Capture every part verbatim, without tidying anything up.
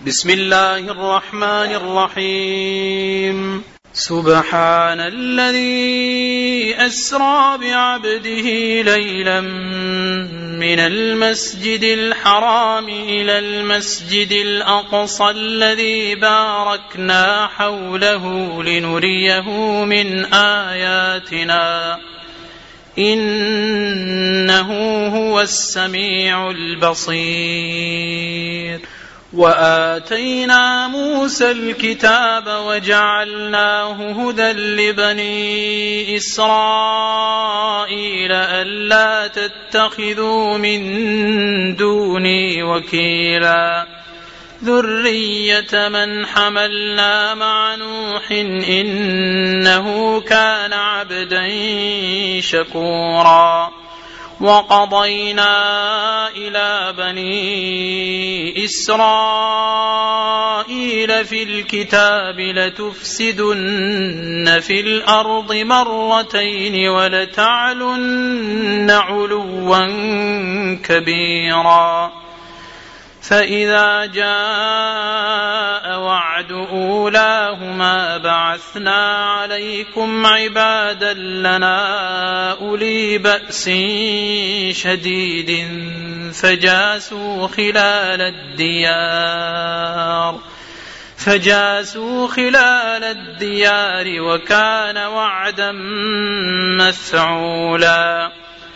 بسم الله الرحمن الرحيم. سبحان الذي أسرى بعبده ليلا من المسجد الحرام إلى المسجد الأقصى الذي باركنا حوله لنريه من آياتنا إنه هو السميع البصير. وآتينا موسى الكتاب وجعلناه هدى لبني إسرائيل ألا تتخذوا من دوني وكيلا ذرية من حملنا مع نوح إنه كان عبدا شكورا. وقضينا إلى بني إسرائيل في الكتاب لتفسدن في الأرض مرتين ولتعلن علوا كبيرا. فإذا جاء وعد أولاهما بعثنا عليكم عبادا لنا أولي بأس شديد فجاسوا خلال الديار فجاسوا خلال الديار وكان وعدا مفعولا.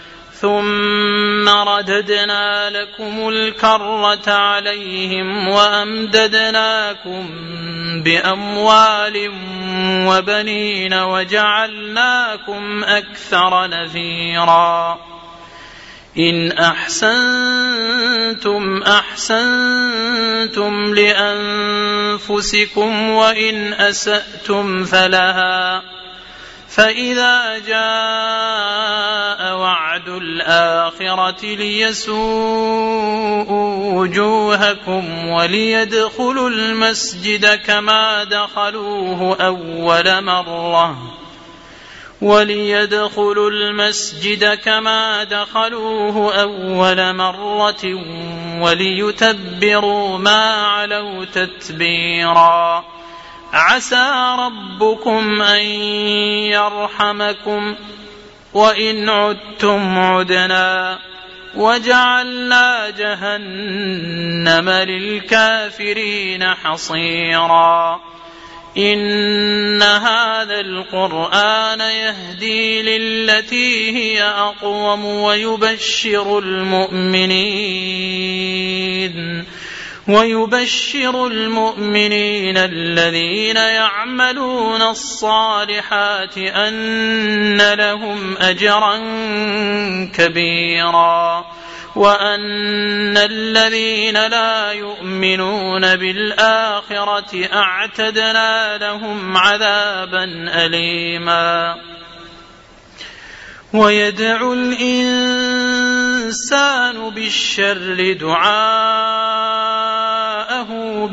ثم رددنا لكم الكرة عليهم وأمددناكم بأموال وبنين وجعلناكم أكثر نفيرا. إن أحسنتم أحسنتم لأنفسكم وإن أسأتم فلها. فإذا جاء وعد الآخرة ليسوءوا وجوهكم وليدخلوا المسجد كما دخلوه أول مرة وليدخلوا المسجد كما دخلوه أول مرة وليتبروا ما علوا تتبيرا. عسى ربكم أن يرحمكم وإن عدتم عدنا وجعلنا جهنم للكافرين حصيرا. إن هذا القرآن يهدي للتي هي أقوم ويبشر المؤمنين ويبشر المؤمنين الذين يعملون الصالحات أن لهم أجرا كبيرا وأن الذين لا يؤمنون بالآخرة أعتدنا لهم عذابا أليما. ويدعو الإنسان بالشر دعاءه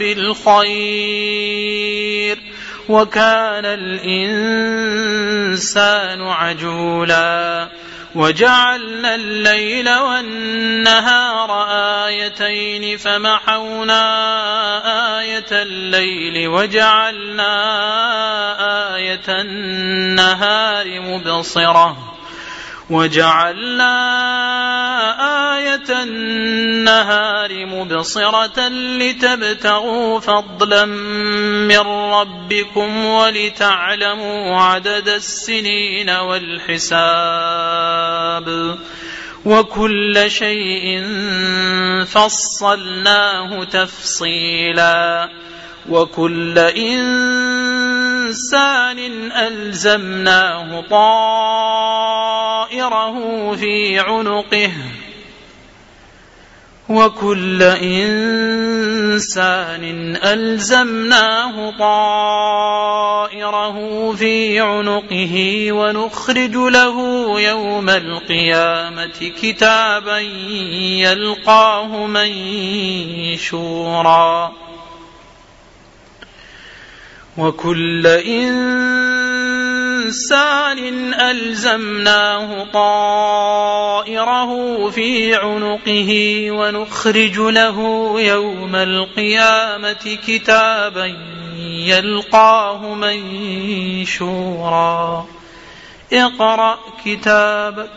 بالخير وكان الإنسان عجولا. وجعلنا الليل والنهار آيتين فمحونا آية الليل وجعلنا آية النهار مبصرة وجعلنا آية النهار مبصرة لتبتغوا فضلا من ربكم ولتعلموا عدد السنين والحساب وكل شيء فصلناه تفصيلا. وكل إنسان ألزمناه طائره في عنقه وكل إنسان ألزمناه طائره في عنقه ونخرج له يوم القيامة كتابا يلقاه منشورا. وكل إنسان إنسان ألزمناه طائره في عنقه ونخرج له يوم القيامة كتابا يلقاه منشورا اقرأ كتابك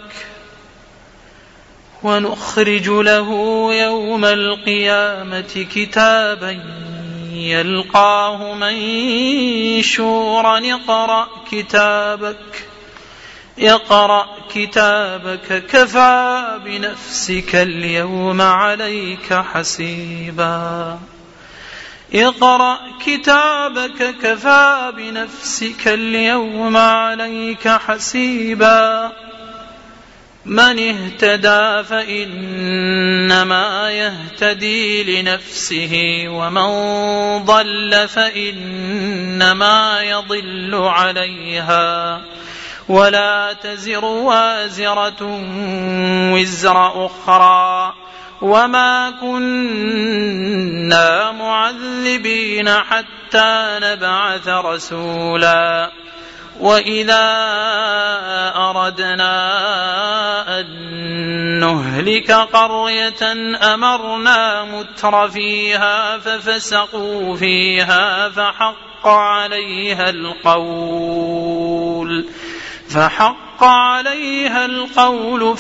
ونخرج له يوم القيامة كتابا يلقاه منشورا اقرأ كتابك اقرأ كتابك كفى بنفسك اليوم عليك حسيبا اقرأ كتابك كفى بنفسك اليوم عليك حسيبا من اهتدى فإنما يهتدي لنفسه ومن ضل فإنما يضل عليها ولا تزر وازرة وزر أخرى وما كنا معذبين حتى نبعث رسولا وإذا أردنا أن نهلك قرية أمرنا متر فيها ففسقوا فيها فحق عليها القول فحق عليها القول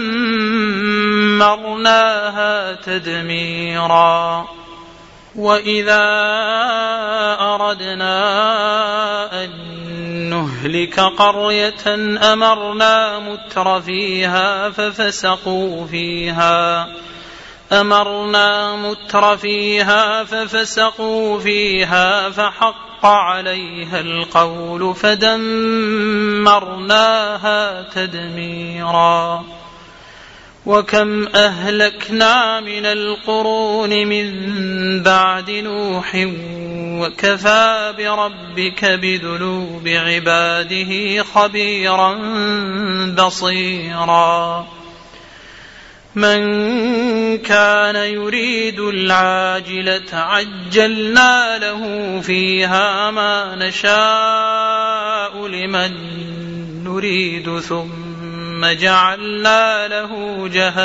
فدمرناها تدميرا وإذا أردنا أن نهلك قرية أمرنا متر فيها ففسقوا فيها أمرنا متر فيها ففسقوا فيها فحق عليها القول فدمرناها تدميرا وكم أهلكنا من القرون من بعد نوح وكفى بربك بذنوب عباده خبيرا بصيرا من كان يريد العاجلة عجلنا له فيها ما نشاء لمن نريد ثم جعلنا له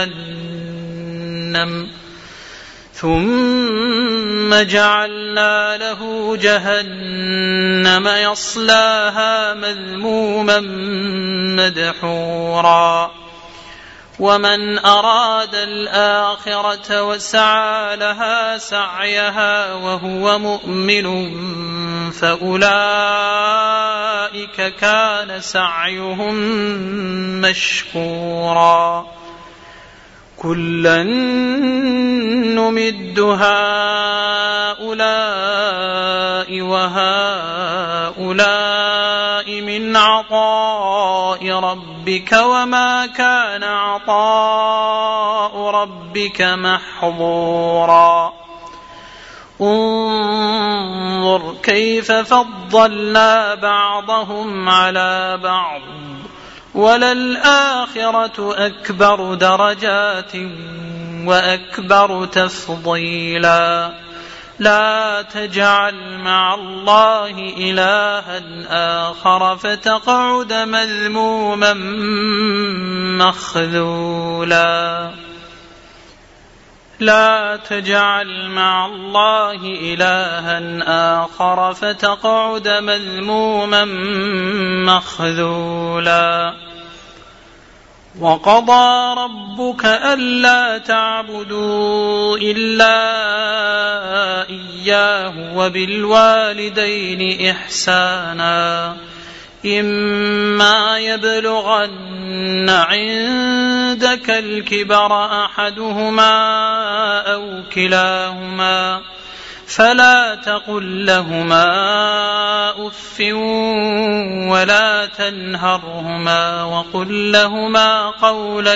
جهنم ثم جعلنا له جهنم يصلاها مذموما مدحورا ومن أراد الآخرة وسعى لها سعيها وهو مؤمن فأولئك كان سعيهم مشكورا كلا نمد هؤلاء وهؤلاء من عطاء ربك وما كان عطاء ربك محظورا انظر كيف فضلنا بعضهم على بعض وللآخرة أكبر درجات وأكبر تفضيلا لا تجعل مع الله إلها آخر فتقعد مذموما مخذولا لا تجعل مع الله إلها آخر فتقعد مذموما مخذولا وقضى ربك ألا تعبدوا إلا إياه وبالوالدين إحسانا إما يبلغن عندك الكبر أحدهما أو كلاهما فلا تقل لهما أف ولا تنهرهما وقل لهما قولا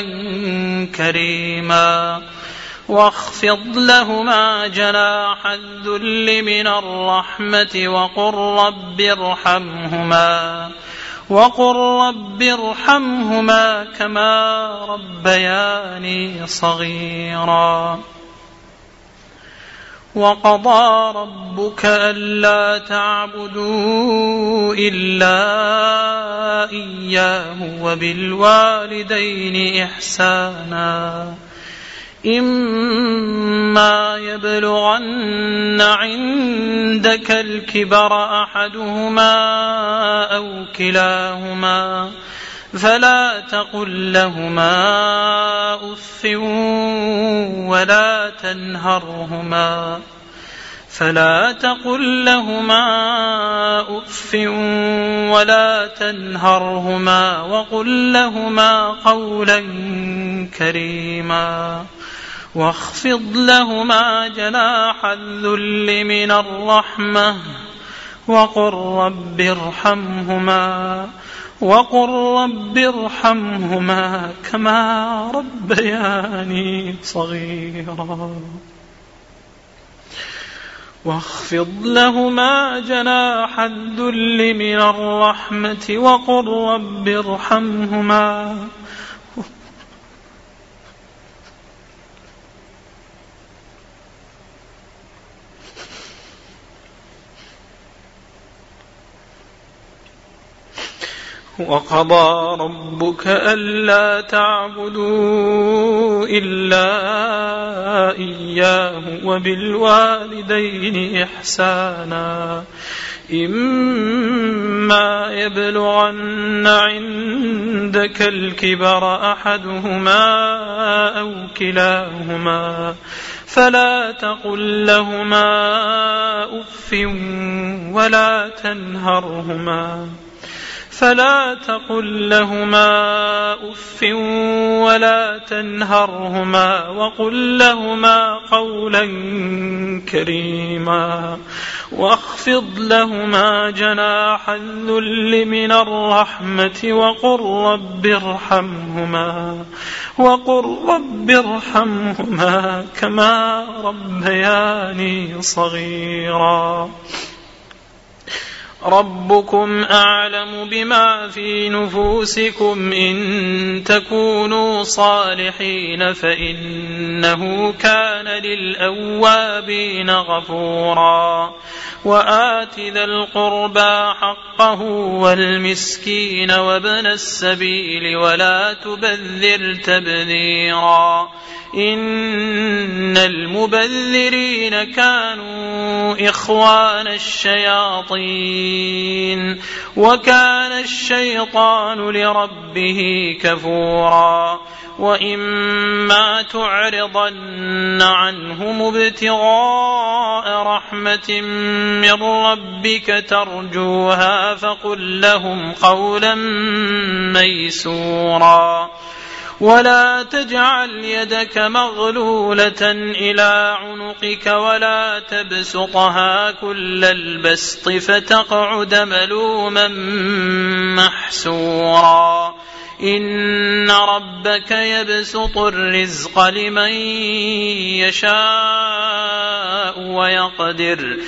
كريما واخفض لهما جناح الذل من الرحمة وقل رب ارحمهما وقل رب ارحمهما كما ربياني صغيرا وقضى ربك ألا تعبدوا إلا إياه وبالوالدين إحسانا إما يبلغن عندك الكبر أحدهما أو كلاهما فلا تقل لهما أف ولا تنهرهما فلا تقل لهما أف ولا تنهرهما وقل لهما قولا كريما واخفض لهما جناح الذل من الرحمة وقل رب ارحمهما وقل رب ارحمهما كما ربياني صغيرا واخفض لهما جناح الذل من الرحمة وقل رب ارحمهما وقضى ربك ألا تعبدوا إلا إياه وبالوالدين إحسانا إما يبلغن عندك الكبر أحدهما أو كلاهما فلا تقل لهما أف ولا تنهرهما فلا تقل لهما أف ولا تنهرهما وقل لهما قولا كريما واخفض لهما جناح الذل من الرحمة وقل رب ارحمهما وقل رب ارحمهما كما ربياني صغيرا ربكم أعلم بما في نفوسكم إن تكونوا صالحين فإنه كان للأوابين غفورا وآت ذا القربى حقه والمسكين وابن السبيل ولا تبذر تبذيرا إن المبذرين كانوا إخوان الشياطين وكان الشيطان لربه كفورا وإما تعرضن عنهم ابتغاء رحمة من ربك ترجوها فقل لهم قولا ميسورا ولا تجعل يدك مغلولة إلى عنقك ولا تبسطها كل البسط فتقعد ملوما محسورا إن ربك يبسط الرزق لمن يشاء ويقدر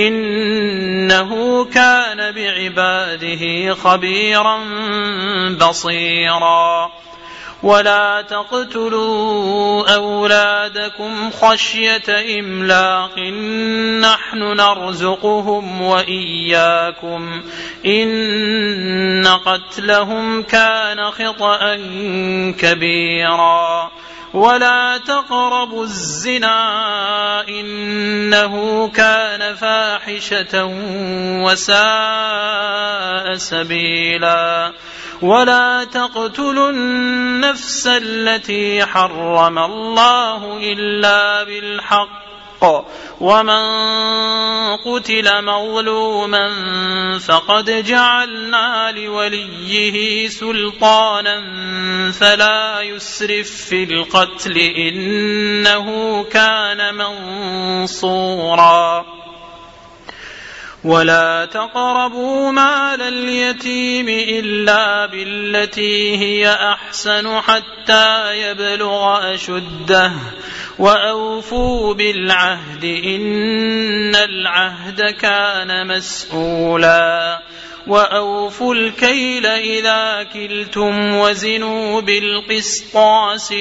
إنه كان بعباده خبيرا بصيرا ولا تقتلوا أولادكم خشية إملاق نحن نرزقهم وإياكم إن قتلهم كان خطأ كبيرا ولا تقربوا الزنا إنه كان فاحشة وساء سبيلا ولا تقتلوا النفس التي حرم الله إلا بالحق ومن قتل مظلوما فقد جعلنا لوليه سلطانا فلا يسرف في القتل إنه كان منصورا ولا تقربوا مال اليتيم إلا بالتي هي أحسن حتى يبلغ أشده وأوفوا بالعهد إن العهد كان مسؤولا وأوفوا الكيل إذا كلتم وزنوا بالقسطاس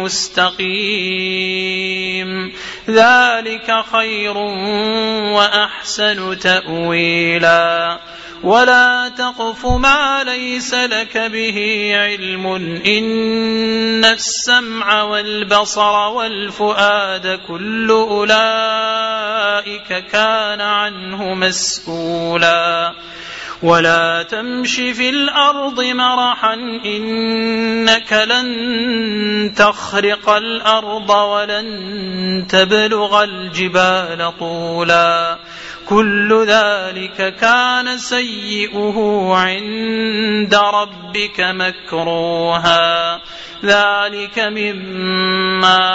المستقيم ذلك خير وأحسن تأويلا ولا تقف ما ليس لك به علم إن السمع والبصر والفؤاد كل أولئك كان عنه مسؤولا ولا تمش في الأرض مرحا إنك لن تخرق الأرض ولن تبلغ الجبال طولا كل ذلك كان سيئه عند ربك مكروها ذلك مما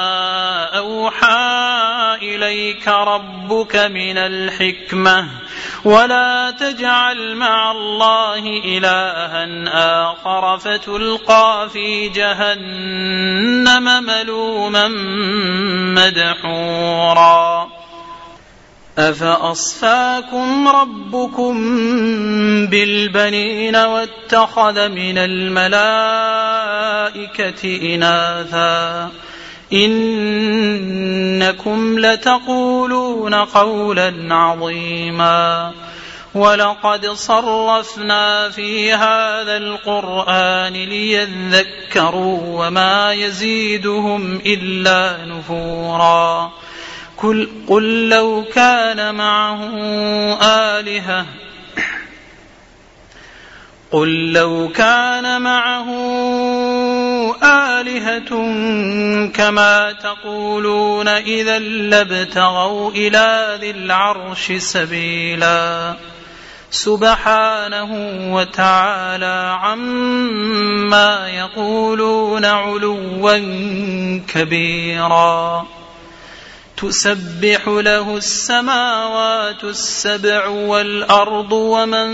أوحى إليك ربك من الحكمة ولا تجعل مع الله إلها آخر فتلقى في جهنم ملوما مدحورا أفأصفاكم ربكم بالبنين واتخذ من الملائكة إناثا إنكم لتقولون قولا عظيما ولقد صرفنا في هذا القرآن ليذكروا وما يزيدهم إلا نفورا قل, قل لو كان معه آلهة قل لو كان معه آلهة كما تقولون إذا لابتغوا إلى ذي العرش سبيلا سبحانه وتعالى عما يقولون علوا كبيرا تسبح له السماوات السبع والأرض ومن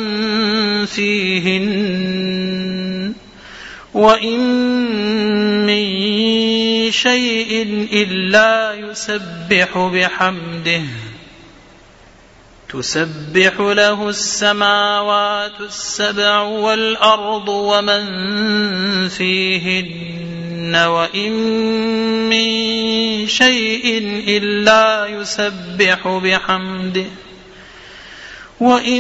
فيهن وإن من شيء إلا يسبح بحمده تسبح له السماوات السبع والأرض ومن فيهن وإن من شيء إلا يسبح بحمده وإن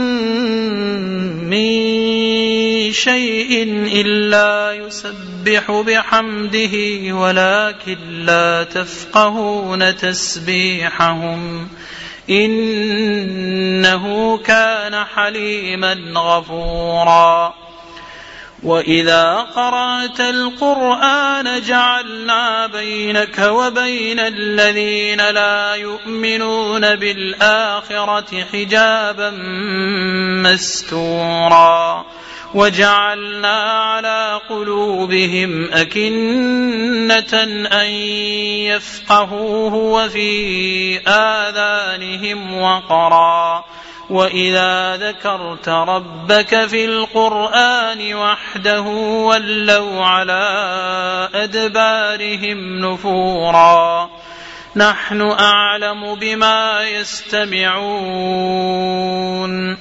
من شيء إلا يسبح بحمده ولكن لا تفقهون تسبيحهم إنه كان حليما غفورا وإذا قرأت القرآن جعلنا بينك وبين الذين لا يؤمنون بالآخرة حجابا مستورا وجعلنا على قلوبهم أكنة أن يفقهوه وفي آذانهم وقرا وإذا ذكرت ربك في القرآن وحده ولوا على أدبارهم نفورا نحن أعلم بما يستمعون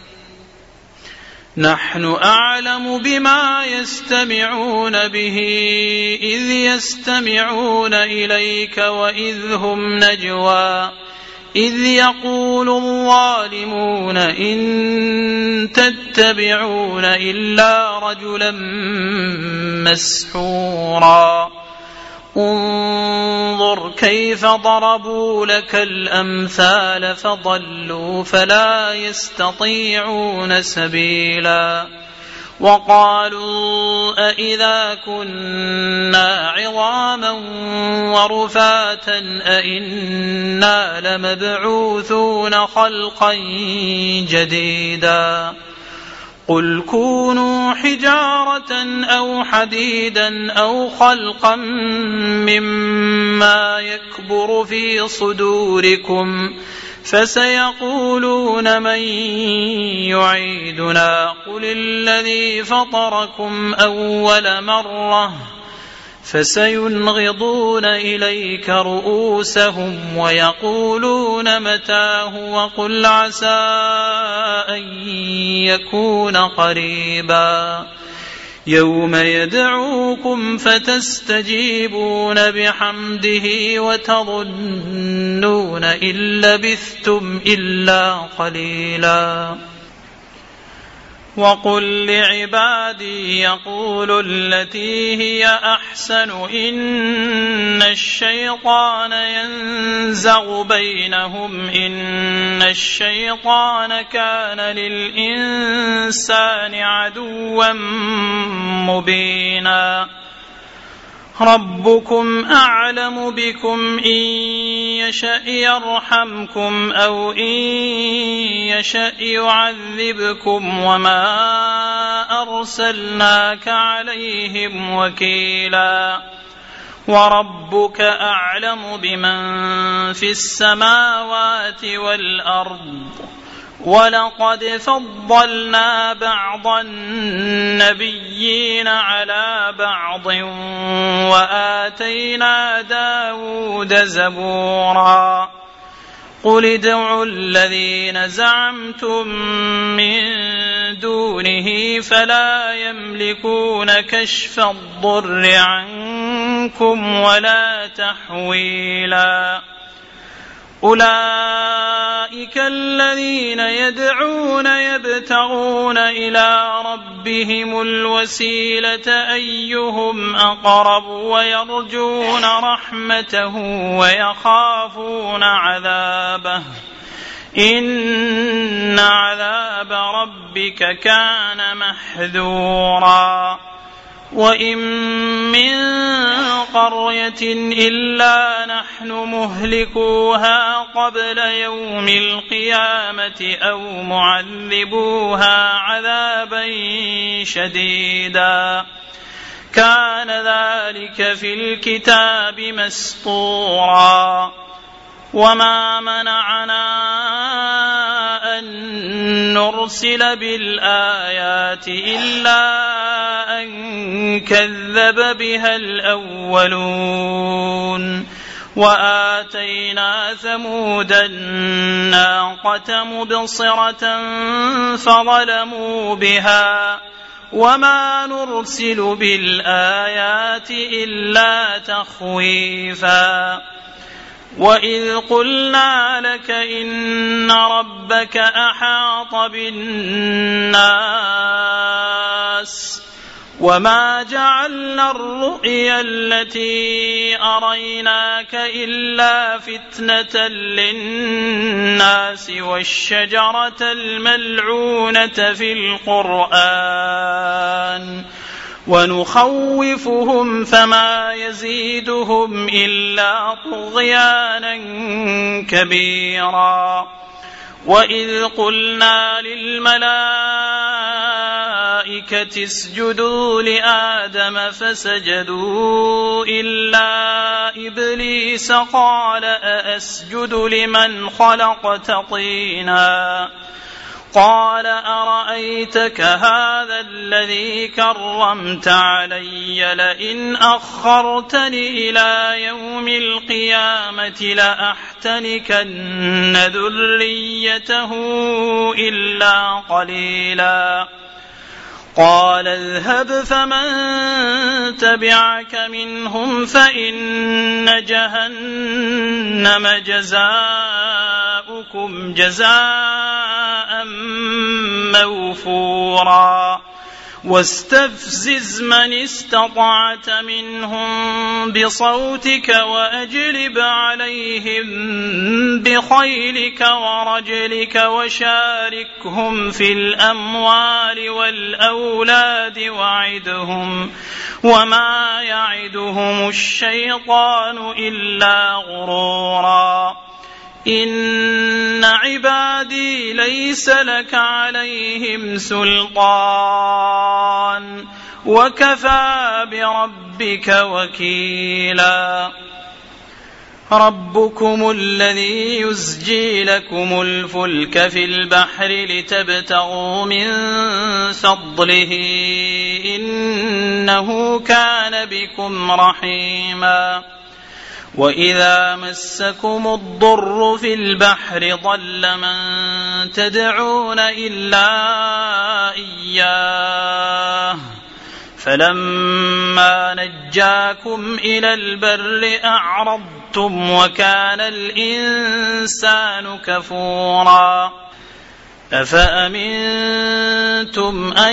نحن أعلم بما يستمعون به إذ يستمعون إليك وإذ هم نجوى إذ يقول الظالمون إن تتبعون إلا رجلا مسحورا انظر كيف ضربوا لك الأمثال فضلوا فلا يستطيعون سبيلا وقالوا أإذا كنا عظاما ورفاتا أإنا لمبعوثون خلقا جديدا قل كونوا حجارة أو حديدا أو خلقا مما يكبر في صدوركم فسيقولون من يعيدنا قل الذي فطركم أول مرة فسينغضون إليك رؤوسهم ويقولون متاه وقل عسى أن يكون قريبا يوم يدعوكم فتستجيبون بحمده وتظنون إن لبثتم إلا قليلا وقل لعبادي يقولوا التي هي أحسن إن الشيطان ينزغ بينهم إن الشيطان كان للإنسان عدوا مبينا ربكم أعلم بكم إن يشأ يرحمكم أو إن يشأ يعذبكم وما أرسلناك عليهم وكيلا وربك أعلم بمن في السماوات والأرض ولقد فضلنا بعض النبيين على بعض وآتينا داود زبورا قل ادعوا الذين زعمتم من دونه فلا يملكون كشف الضر عنكم ولا تحويلا أولئك الذين يدعون يبتغون إلى ربهم الوسيلة أيهم أقرب ويرجون رحمته ويخافون عذابه إن عذاب ربك كان محذورا وإن من قرية إلا نحن مهلكوها قبل يوم القيامة أو معذبوها عذابا شديدا كان ذلك في الكتاب مسطورا وما منعنا أن نرسل بالآيات إلا أن كذب بها الأولون وآتينا ثمود الناقة مبصرة فظلموا بها وما نرسل بالآيات إلا تخويفا وإذ قلنا لك إن ربك أحاط بالناس وما جعلنا الرؤيا التي أريناك إلا فتنة للناس والشجرة الملعونة في القرآن ونخوفهم فما يزيدهم إلا طغيانا كبيرا وإذ قلنا للملائكة اسجدوا لآدم فسجدوا إلا إبليس قال أأسجد لمن خلقت طينا قال أرأيتك هذا الذي كرمت علي لئن أخرتني إلى يوم القيامة لأحتنكن ذريته إلا قليلا قال اذهب فمن تبعك منهم فإن جهنم جزاؤكم جزاء موفورا واستفزز من استطعت منهم بصوتك وأجلب عليهم بخيلك ورجلك وشاركهم في الأموال والأولاد وعدهم وما يعدهم الشيطان إلا غرورا إن عبادي ليس لك عليهم سلطان وكفى بربك وكيلا ربكم الذي يزجي لكم الفلك في البحر لتبتغوا من فضله إنه كان بكم رحيما وإذا مسكم الضر في البحر ضل من تدعون إلا إياه فلما نجاكم إلى البر أعرضتم وكان الإنسان كفورا أفأمنتم أن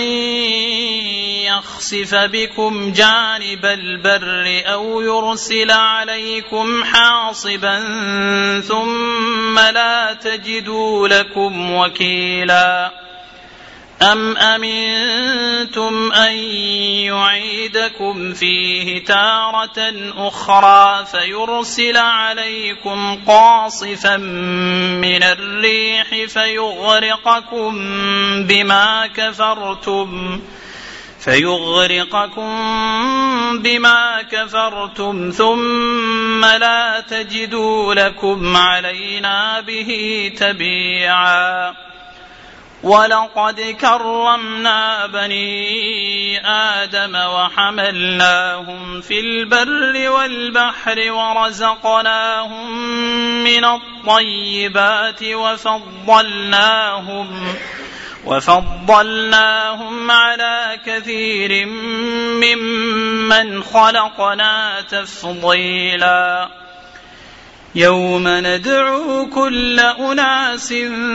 يخسف بكم جانب البر أو يرسل عليكم حاصبا ثم لا تجدوا لكم وكيلا أم أمنتم أن يعيدكم فيه تارة أخرى فيرسل عليكم قاصفا من الريح فيغرقكم بما كفرتم فيغرقكم بما كفرتم ثم لا تجدوا لكم علينا به تبيعا ولقد كرمنا بني آدم وحملناهم في البر والبحر ورزقناهم من الطيبات وفضلناهم وفضلناهم على كثير ممن خلقنا تفضيلا يوم ندعو كل أناس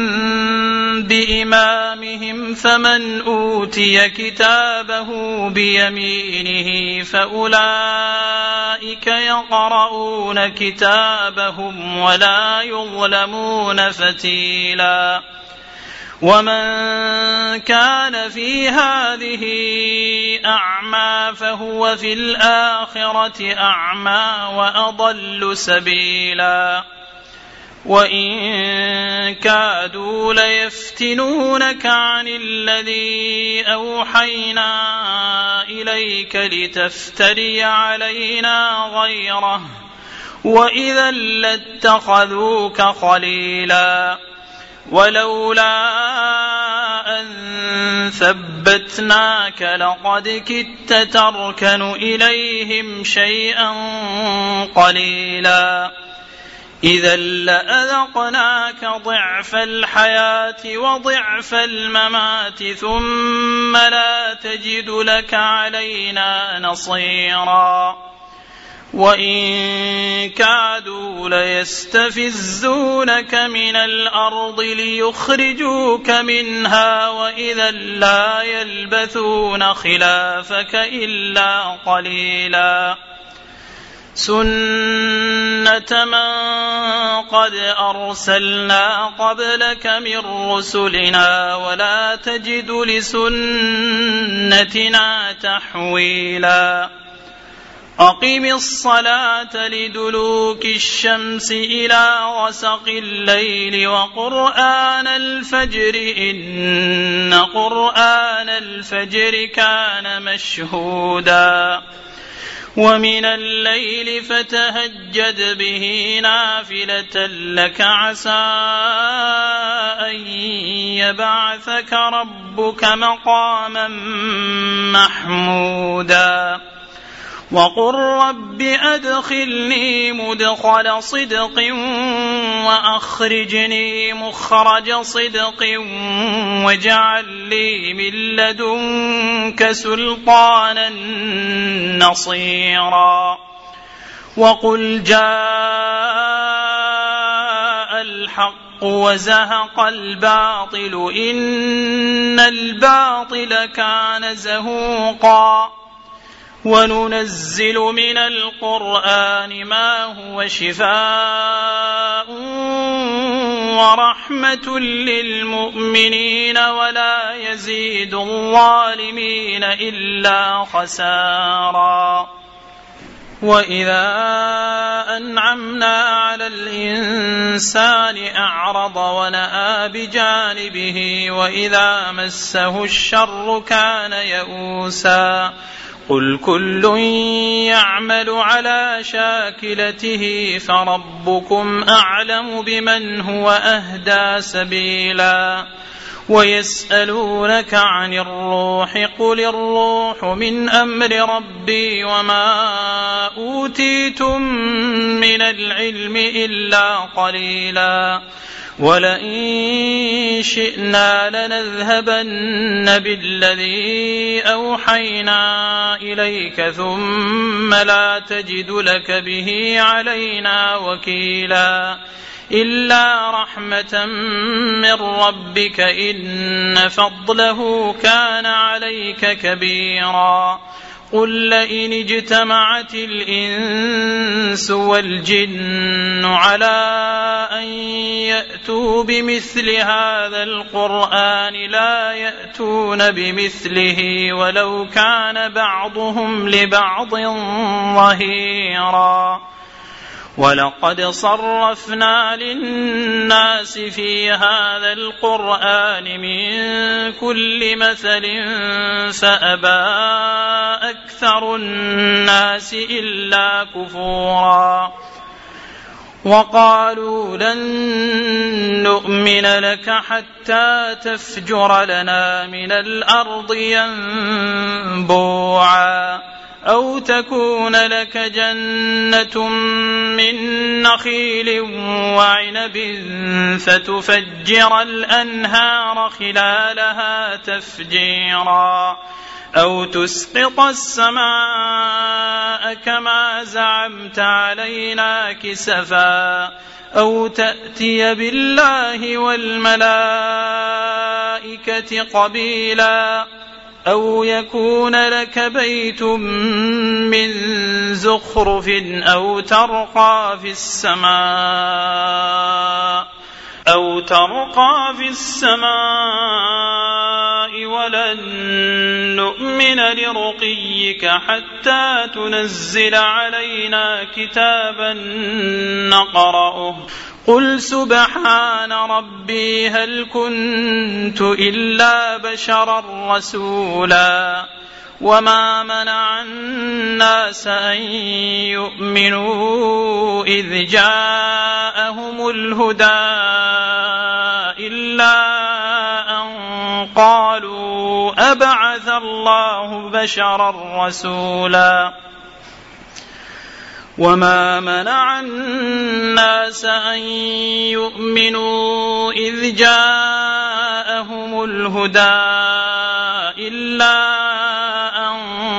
بإمامهم فمن أوتي كتابه بيمينه فأولئك يقرؤون كتابهم ولا يظلمون فتيلا ومن كان في هذه أعمى فهو في الآخرة أعمى وأضل سبيلا وإن كادوا ليفتنونك عن الذي أوحينا إليك لتفتري علينا غيره وإذا لاتخذوك خليلا ولولا أن ثبتناك لقد كدت تركن إليهم شيئا قليلا إذا لأذقناك ضعف الحياة وضعف الممات ثم لا تجد لك علينا نصيرا وإن كادوا ليستفزونك من الأرض ليخرجوك منها وإذا لا يلبثون خلافك إلا قليلا سنة من قد أرسلنا قبلك من رسلنا ولا تجد لسنتنا تحويلا أقم الصلاة لدلوك الشمس إلى غسق الليل وقرآن الفجر إن قرآن الفجر كان مشهودا ومن الليل فتهجد به نافلة لك عسى أن يبعثك ربك مقاما محمودا وقل رب أدخلني مدخل صدق وأخرجني مخرج صدق واجعل لي من لدنك سلطانا نصيرا وقل جاء الحق وزهق الباطل إن الباطل كان زهوقا وننزل من القرآن ما هو شفاء ورحمة للمؤمنين ولا يزيد الظالمين إلا خسارا وإذا أنعمنا على الإنسان أعرض ونأى بجانبه وإذا مسه الشر كان يئوسا قل كل يعمل على شاكلته فربكم أعلم بمن هو أهدى سبيلا ويسألونك عن الروح قل الروح من أمر ربي وما أوتيتم من العلم إلا قليلا ولئن شئنا لنذهبن بالذي أوحينا إليك ثم لا تجد لك به علينا وكيلا إلا رحمة من ربك إن فضله كان عليك كبيرا قل لئن اجتمعت الإنس والجن على أن يأتوا بمثل هذا القرآن لا يأتون بمثله ولو كان بعضهم لبعض ظهيرا ولقد صرفنا للناس في هذا القرآن من كل مثل فأبى أكثر الناس إلا كفورا وقالوا لن نؤمن لك حتى تفجر لنا من الأرض ينبوعا أو تكون لك جنة من نخيل وعنب فتفجر الأنهار خلالها تفجيرا أو تسقط السماء كما زعمت علينا كسفا أو تأتي بالله والملائكة قبيلا أو يكون لك بيت من زخرف أو ترقى في السماء أو ترقى في السماء ولن نؤمن لرقيك حتى تنزل علينا كتابا نقرأه قل سبحان ربي هل كنت إلا بشرا رسولا وما منع الناس أن يؤمنوا إذ جاءهم الهدى إلا أن قالوا أبعث الله بشرا رسولا وما منع الناس أن يؤمنوا إذ جاءهم الهدى إلا أن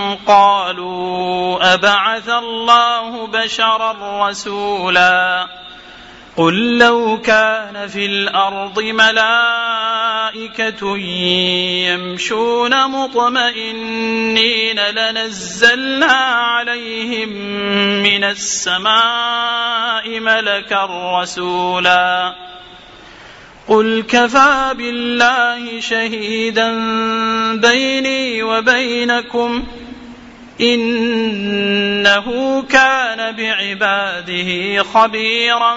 قالوا أبعث الله بشرا رسولا قل لو كان في الأرض ملائكة يمشون مطمئنين لنزلنا عليهم من السماء ملكا رسولا قل كفى بالله شهيدا بيني وبينكم إنه كان بعباده خبيرا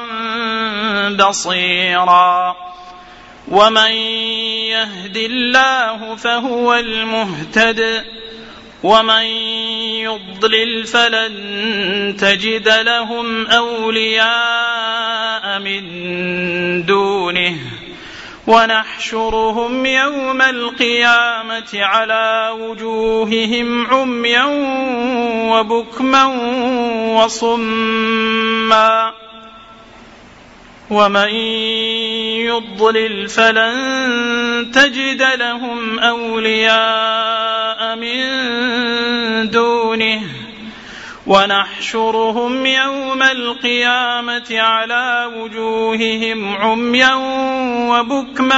بصيرا ومن يهد الله فهو المهتد ومن يضلل فلن تجد لهم أولياء من دونه ونحشرهم يوم القيامة على وجوههم عميا وبكما وصما ومن يضلل فلن تجد لهم أولياء من دونه ونحشرهم يوم القيامة على وجوههم عميا وبكما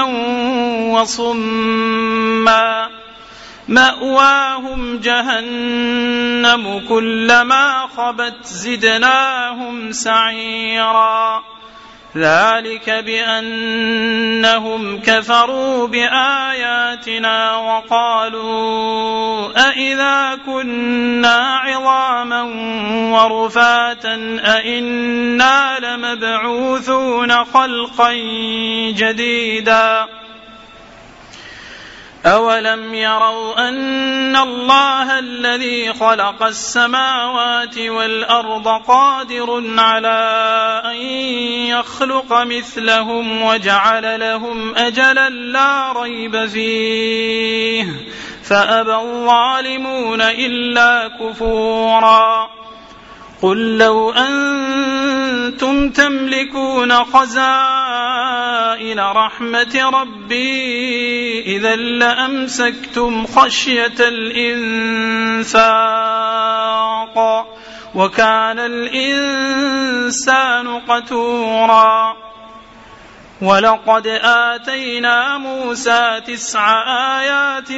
وصما مأواهم جهنم كلما خبت زدناهم سعيرا ذلك بأنهم كفروا بآياتنا وقالوا أإذا كنا عظاما ورفاتا أإنا لمبعوثون خلقا جديدا أولم يروا أن الله الذي خلق السماوات والأرض قادر على أن يخلق مثلهم وجعل لهم أجلا لا ريب فيه فأبى الظالمون إلا كفورا قل لو أنتم تملكون خزائن رحمة ربي إذا لأمسكتم خشية الإنفاق وكان الإنسان قتورا ولقد آتينا موسى تسع آيات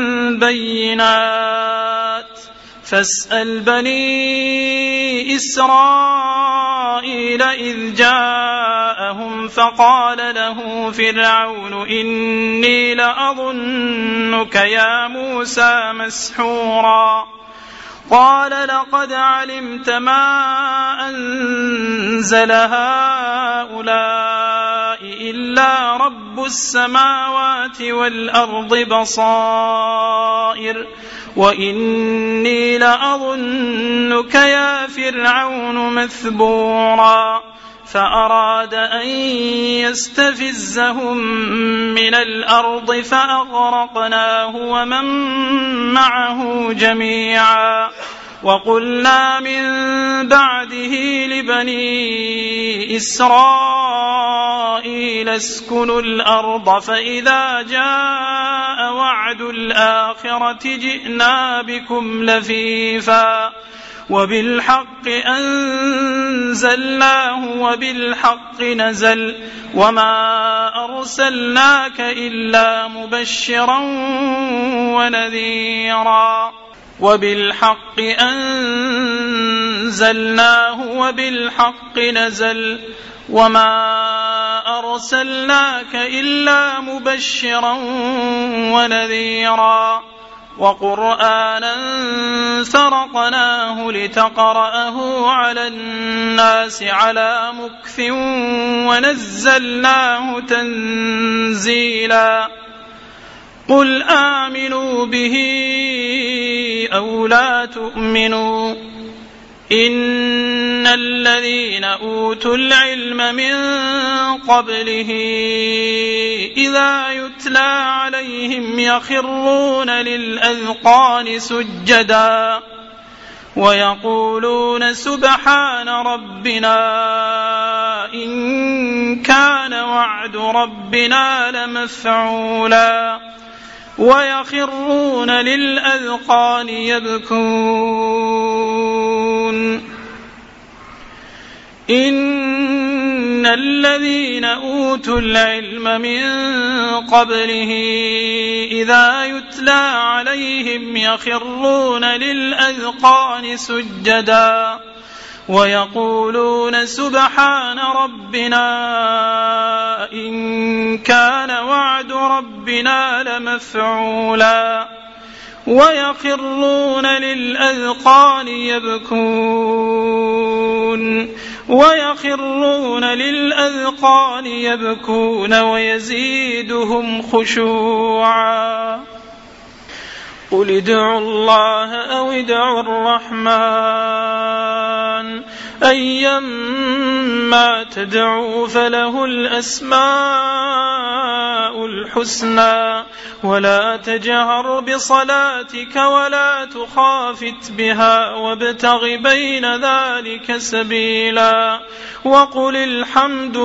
بينات فاسأل بني إسرائيل إذ جاءهم فقال له فرعون إني لأظنك يا موسى مسحورا قال لقد علمت ما أنزل هؤلاء إلا رب السماوات والأرض بصائر وإني لأظنك يا فرعون مثبورا فأراد أن يستفزهم من الأرض فأغرقناه ومن معه جميعا وقلنا من بعده لبني إسرائيل اسكنوا الأرض فإذا جاء وعد الآخرة جئنا بكم لفيفا وبالحق أنزلناه وبالحق نزل وما أرسلناك إلا مبشرا ونذيرا وبالحق أنزلناه وبالحق نزل وما أرسلناك إلا مبشرا ونذيرا وقرآنا فرقناه لتقرأه على الناس على مكث ونزلناه تنزيلا قل آمنوا به أو لا تؤمنوا إن الذين أوتوا العلم من قبله إذا يتلى عليهم يخرون للأذقان سجدا ويقولون سبحان ربنا إن كان وعد ربنا لمفعولا ويخرون للأذقان يبكون إن الذين أوتوا العلم من قبله إذا يتلى عليهم يخرون للأذقان سجدا ويقولون سبحان ربنا إن كان وعد ربنا لمفعولا ويخرون للأذقان يبكون ويخرون للأذقان يبكون ويزيدهم خشوعا قل ادعوا الله أو ادعوا الرحمن أيما تدعوا فله الأسماء الحسنى ولا تجهر بصلاتك ولا تخافت بها وابتغ بين ذلك سبيلا وقل الحمد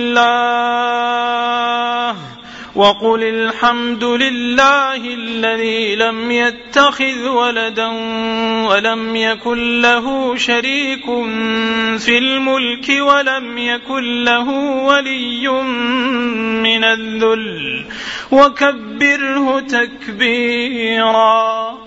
لله وقل الحمد لله الذي لم يتخذ ولدا ولم يكن له شريك في الملك ولم يكن له ولي من الذل وكبره تكبيرا